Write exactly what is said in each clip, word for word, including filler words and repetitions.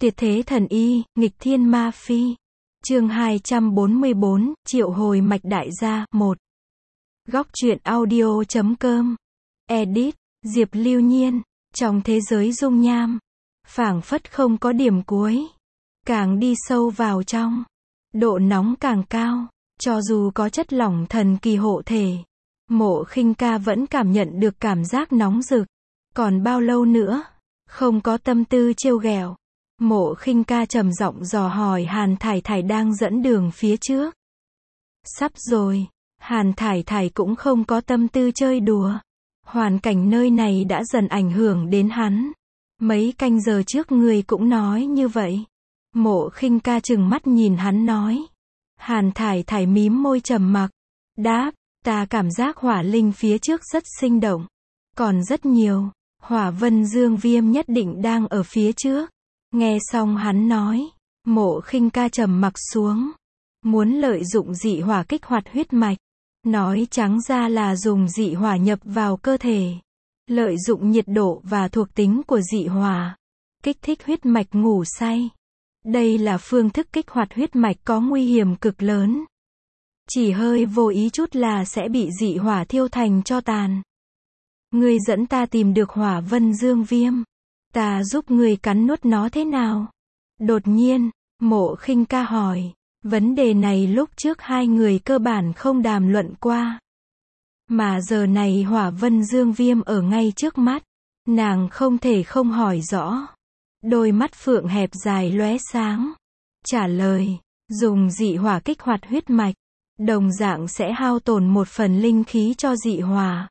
Tuyệt thế thần y, nghịch thiên ma phi. Chương hai trăm bốn mươi bốn, triệu hồi mạch đại gia, một. Góc truyện audio chấm com. Edit, Diệp Lưu Nhiên. Trong thế giới dung nham, phảng phất không có điểm cuối. Càng đi sâu vào trong, độ nóng càng cao. Cho dù có chất lỏng thần kỳ hộ thể, Mộ Khinh Ca vẫn cảm nhận được cảm giác nóng rực. Còn bao lâu nữa? Không có tâm tư trêu ghẹo. Mộ Khinh Ca trầm giọng dò hỏi Hàn Thải Thải đang dẫn đường phía trước. Sắp rồi. Hàn Thải Thải cũng không có tâm tư chơi đùa. Hoàn cảnh nơi này đã dần ảnh hưởng đến hắn. Mấy canh giờ trước người cũng nói như vậy. Mộ Khinh Ca trừng mắt nhìn hắn nói. Hàn Thải Thải mím môi trầm mặc. Đáp, ta cảm giác hỏa linh phía trước rất sinh động. Còn rất nhiều. Hỏa vân dương viêm nhất định đang ở phía trước. Nghe xong hắn nói, Mộ Khinh Ca trầm mặc xuống. Muốn lợi dụng dị hỏa kích hoạt huyết mạch. Nói trắng ra là dùng dị hỏa nhập vào cơ thể. Lợi dụng nhiệt độ và thuộc tính của dị hỏa. Kích thích huyết mạch ngủ say. Đây là phương thức kích hoạt huyết mạch có nguy hiểm cực lớn. Chỉ hơi vô ý chút là sẽ bị dị hỏa thiêu thành tro tàn. Ngươi dẫn ta tìm được hỏa vân dương viêm. Ta giúp ngươi cắn nuốt nó thế nào? Đột nhiên, Mộ Khinh Ca hỏi. Vấn đề này lúc trước hai người cơ bản không đàm luận qua. Mà giờ này hỏa vân dương viêm ở ngay trước mắt. Nàng không thể không hỏi rõ. Đôi mắt phượng hẹp dài lóe sáng. Trả lời, dùng dị hỏa kích hoạt huyết mạch. Đồng dạng sẽ hao tổn một phần linh khí cho dị hỏa.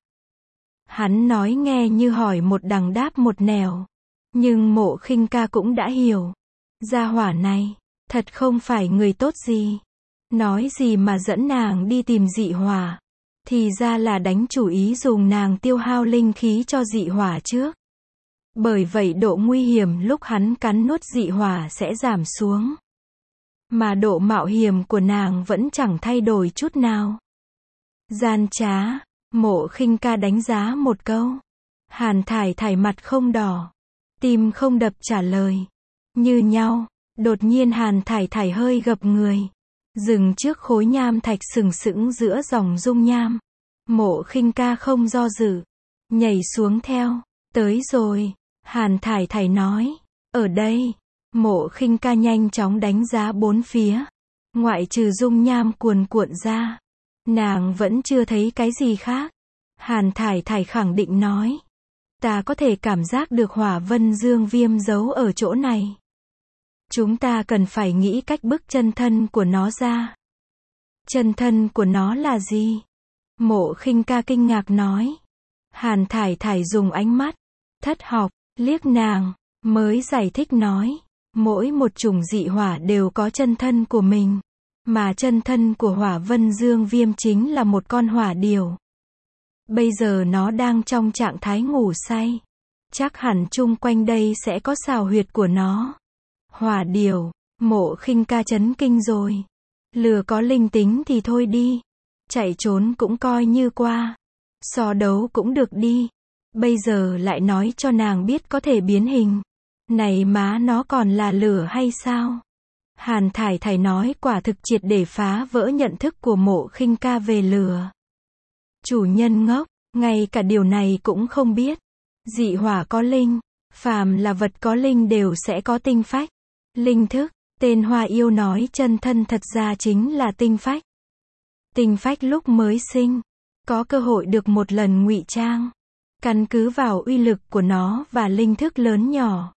Hắn nói nghe như hỏi một đằng đáp một nẻo. Nhưng Mộ Khinh Ca cũng đã hiểu. Gia hỏa này, thật không phải người tốt gì. Nói gì mà dẫn nàng đi tìm dị hỏa. Thì ra là đánh chủ ý dùng nàng tiêu hao linh khí cho dị hỏa trước. Bởi vậy độ nguy hiểm lúc hắn cắn nuốt dị hỏa sẽ giảm xuống. Mà độ mạo hiểm của nàng vẫn chẳng thay đổi chút nào. Gian trá, Mộ Khinh Ca đánh giá một câu. Hàn Thải Thải mặt không đỏ. Tim không đập trả lời. Như nhau. Đột nhiên Hàn Thải Thải hơi gập người. Dừng trước khối nham thạch sừng sững giữa dòng dung nham. Mộ Khinh Ca không do dự. Nhảy xuống theo. Tới rồi. Hàn Thải Thải nói. Ở đây. Mộ Khinh Ca nhanh chóng đánh giá bốn phía. Ngoại trừ dung nham cuồn cuộn ra. Nàng vẫn chưa thấy cái gì khác. Hàn Thải Thải khẳng định nói. Ta có thể cảm giác được hỏa vân dương viêm giấu ở chỗ này. Chúng ta cần phải nghĩ cách bức chân thân của nó ra. Chân thân của nó là gì? Mộ Khinh Ca kinh ngạc nói. Hàn Thải Thải dùng ánh mắt thất học, liếc nàng, mới giải thích nói. Mỗi một chủng dị hỏa đều có chân thân của mình. Mà chân thân của hỏa vân dương viêm chính là một con hỏa điểu. Bây giờ nó đang trong trạng thái ngủ say. Chắc hẳn chung quanh đây sẽ có xào huyệt của nó. Hỏa điểu, Mộ Khinh Ca chấn kinh rồi. Lừa có linh tính thì thôi đi. Chạy trốn cũng coi như qua. So đấu cũng được đi. Bây giờ lại nói cho nàng biết có thể biến hình. Này má nó còn là lửa hay sao? Hàn Thải Thải nói quả thực triệt để phá vỡ nhận thức của Mộ Khinh Ca về lửa. Chủ nhân ngốc, ngay cả điều này cũng không biết. Dị hỏa có linh, phàm là vật có linh đều sẽ có tinh phách. Linh thức, tên Hoa Yêu nói chân thân thật ra chính là tinh phách. Tinh phách lúc mới sinh, có cơ hội được một lần ngụy trang. Căn cứ vào uy lực của nó và linh thức lớn nhỏ.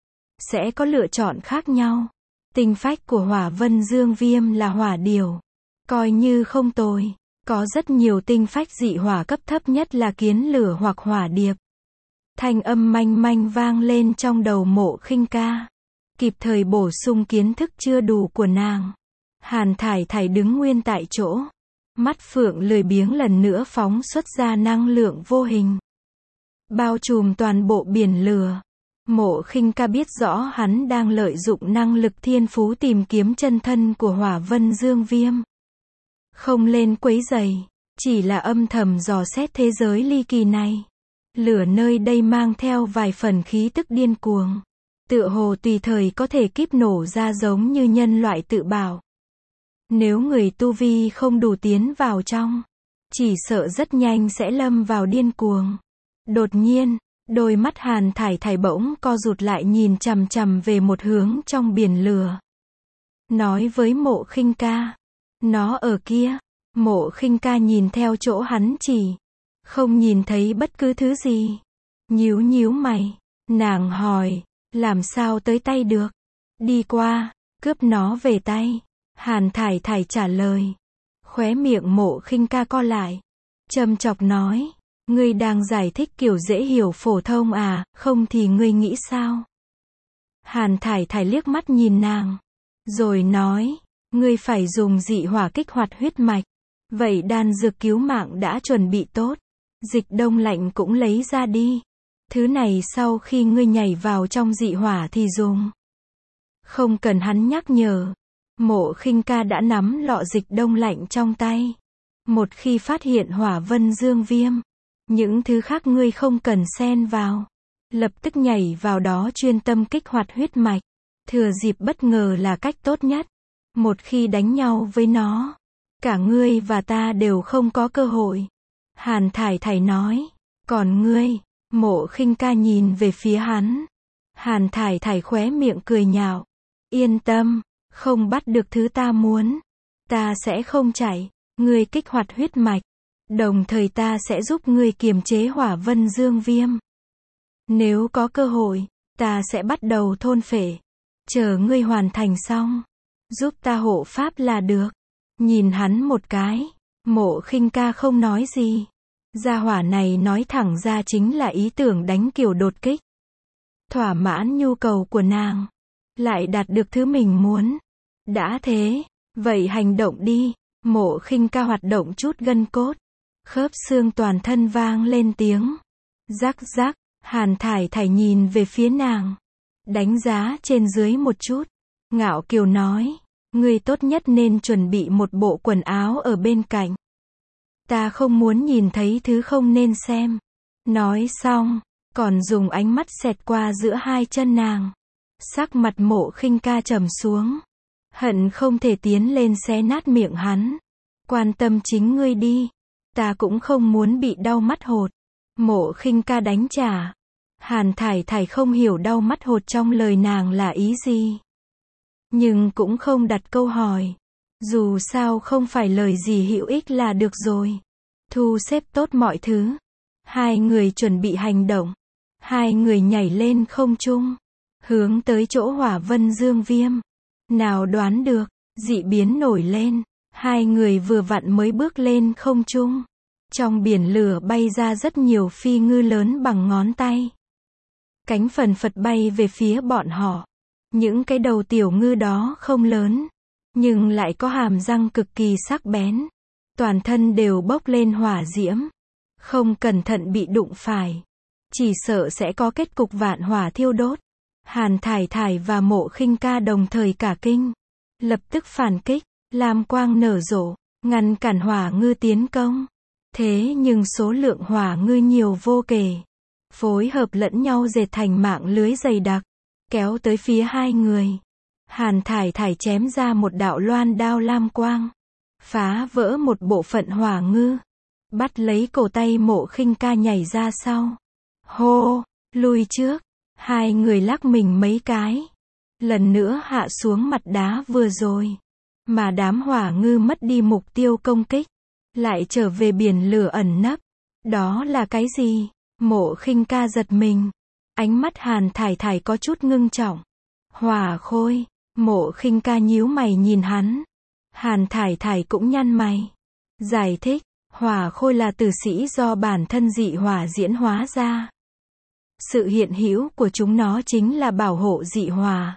Sẽ có lựa chọn khác nhau. Tinh phách của hỏa vân dương viêm là hỏa điểu. Coi như không tồi. Có rất nhiều tinh phách dị hỏa cấp thấp nhất là kiến lửa hoặc hỏa điệp. Thanh âm manh manh vang lên trong đầu Mộ Khinh Ca. Kịp thời bổ sung kiến thức chưa đủ của nàng. Hàn Thải Thải đứng nguyên tại chỗ. Mắt phượng lười biếng lần nữa phóng xuất ra năng lượng vô hình. Bao trùm toàn bộ biển lửa. Mộ Khinh Ca biết rõ hắn đang lợi dụng năng lực thiên phú tìm kiếm chân thân của hỏa vân dương viêm. Không lên quấy rầy, chỉ là âm thầm dò xét thế giới ly kỳ này. Lửa nơi đây mang theo vài phần khí tức điên cuồng. tựa hồ tùy thời có thể kíp nổ ra giống như nhân loại tự bảo. Nếu người tu vi không đủ tiến vào trong, chỉ sợ rất nhanh sẽ lâm vào điên cuồng. Đột nhiên, đôi mắt Hàn Thải Thải bỗng co rụt lại nhìn chằm chằm về một hướng trong biển lửa. Nói với Mộ Khinh Ca, nó ở kia. Mộ Khinh Ca nhìn theo chỗ hắn chỉ, không nhìn thấy bất cứ thứ gì. Nhíu nhíu mày, nàng hỏi, làm sao tới tay được? Đi qua, cướp nó về tay. Hàn Thải Thải trả lời. Khóe miệng Mộ Khinh Ca co lại, châm chọc nói, ngươi đang giải thích kiểu dễ hiểu phổ thông à, không thì ngươi nghĩ sao? Hàn Thải Thải liếc mắt nhìn nàng, rồi nói, ngươi phải dùng dị hỏa kích hoạt huyết mạch. Vậy đan dược cứu mạng đã chuẩn bị tốt, dịch đông lạnh cũng lấy ra đi. Thứ này sau khi ngươi nhảy vào trong dị hỏa thì dùng. Không cần hắn nhắc nhở, Mộ Khinh Ca đã nắm lọ dịch đông lạnh trong tay. Một khi phát hiện hỏa vân dương viêm, những thứ khác ngươi không cần xen vào. Lập tức nhảy vào đó chuyên tâm kích hoạt huyết mạch. Thừa dịp bất ngờ là cách tốt nhất. Một khi đánh nhau với nó, cả ngươi và ta đều không có cơ hội. Hàn Thải Thải nói, còn ngươi? Mộ Khinh Ca nhìn về phía hắn. Hàn Thải Thải khóe miệng cười nhạo, yên tâm, không bắt được thứ ta muốn, ta sẽ không chạy. Ngươi kích hoạt huyết mạch, đồng thời ta sẽ giúp ngươi kiềm chế hỏa vân dương viêm. Nếu có cơ hội, ta sẽ bắt đầu thôn phệ. Chờ ngươi hoàn thành xong, giúp ta hộ pháp là được. Nhìn hắn một cái, Mộ Khinh Ca không nói gì. Gia hỏa này nói thẳng ra chính là ý tưởng đánh kiểu đột kích. Thỏa mãn nhu cầu của nàng, lại đạt được thứ mình muốn. Đã thế, vậy hành động đi. Mộ Khinh Ca hoạt động chút gân cốt, khớp xương toàn thân vang lên tiếng rắc rắc. Hàn Thải Thải nhìn về phía nàng, đánh giá trên dưới một chút, ngạo kiều nói, ngươi tốt nhất nên chuẩn bị một bộ quần áo ở bên cạnh. Ta không muốn nhìn thấy thứ không nên xem. Nói xong, còn dùng ánh mắt xẹt qua giữa hai chân nàng. Sắc mặt Mộ Khinh Ca trầm xuống, hận không thể tiến lên xé nát miệng hắn. Quan tâm chính ngươi đi, ta cũng không muốn bị đau mắt hột. Mộ Khinh Ca đánh trả. Hàn Thải Thải không hiểu đau mắt hột trong lời nàng là ý gì, nhưng cũng không đặt câu hỏi. Dù sao không phải lời gì hữu ích là được rồi. Thu xếp tốt mọi thứ, hai người chuẩn bị hành động. Hai người nhảy lên không trung, hướng tới chỗ hỏa vân dương viêm. Nào đoán được, dị biến nổi lên. Hai người vừa vặn mới bước lên không trung, trong biển lửa bay ra rất nhiều phi ngư lớn bằng ngón tay. Cánh phần phật bay về phía bọn họ. Những cái đầu tiểu ngư đó không lớn, nhưng lại có hàm răng cực kỳ sắc bén. Toàn thân đều bốc lên hỏa diễm. Không cẩn thận bị đụng phải, chỉ sợ sẽ có kết cục vạn hỏa thiêu đốt. Hàn Thải Thải và Mộ Khinh Ca đồng thời cả kinh, lập tức phản kích. Lam quang nở rộ, ngăn cản hỏa ngư tiến công. Thế nhưng số lượng hỏa ngư nhiều vô kể, phối hợp lẫn nhau dệt thành mạng lưới dày đặc, kéo tới phía hai người. Hàn Thải Thải chém ra một đạo loan đao lam quang, phá vỡ một bộ phận hỏa ngư, bắt lấy cổ tay Mộ Khinh Ca nhảy ra sau. Hô, lùi trước. Hai người lắc mình mấy cái, lần nữa hạ xuống mặt đá vừa rồi. Mà đám hỏa ngư mất đi mục tiêu công kích, lại trở về biển lửa ẩn nấp. Đó là cái gì? Mộ Khinh Ca giật mình. Ánh mắt Hàn Thải Thải có chút ngưng trọng. Hỏa khôi. Mộ Khinh Ca nhíu mày nhìn hắn. Hàn Thải Thải cũng nhăn mày. Giải thích, hỏa khôi là tử sĩ do bản thân dị hỏa diễn hóa ra. Sự hiện hữu của chúng nó chính là bảo hộ dị hỏa.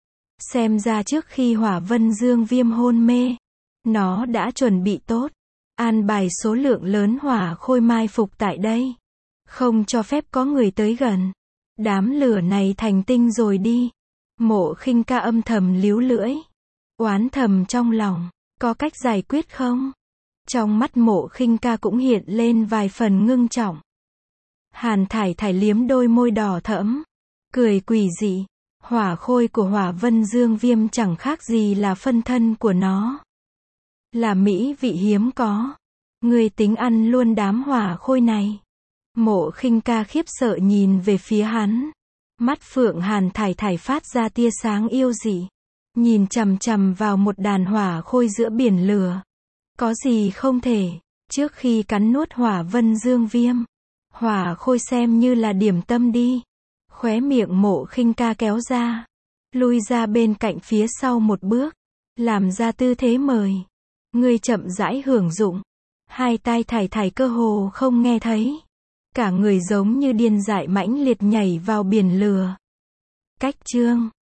Xem ra trước khi hỏa vân dương viêm hôn mê, nó đã chuẩn bị tốt, an bài số lượng lớn hỏa khôi mai phục tại đây, không cho phép có người tới gần. Đám lửa này thành tinh rồi đi. Mộ Khinh Ca âm thầm líu lưỡi, oán thầm trong lòng, có cách giải quyết không? Trong mắt Mộ Khinh Ca cũng hiện lên vài phần ngưng trọng. Hàn Thải Thải liếm đôi môi đỏ thẫm, cười quỷ dị. Hỏa khôi của Hỏa Vân Dương Viêm chẳng khác gì là phân thân của nó. Là mỹ vị hiếm có. Ngươi tính ăn luôn đám hỏa khôi này. Mộ Khinh Ca khiếp sợ nhìn về phía hắn. Mắt Phượng Hàn thải thải phát ra tia sáng yêu dị. Nhìn chằm chằm vào một đàn hỏa khôi giữa biển lửa. Có gì không thể, trước khi cắn nuốt Hỏa Vân Dương Viêm. Hỏa khôi xem như là điểm tâm đi. Khóe miệng Mộ Khinh Ca kéo ra. Lui ra bên cạnh phía sau một bước. Làm ra tư thế mời. Ngươi chậm rãi hưởng dụng. Hai tai thải thải cơ hồ không nghe thấy. Cả người giống như điên dại mãnh liệt nhảy vào biển lửa. Cách chương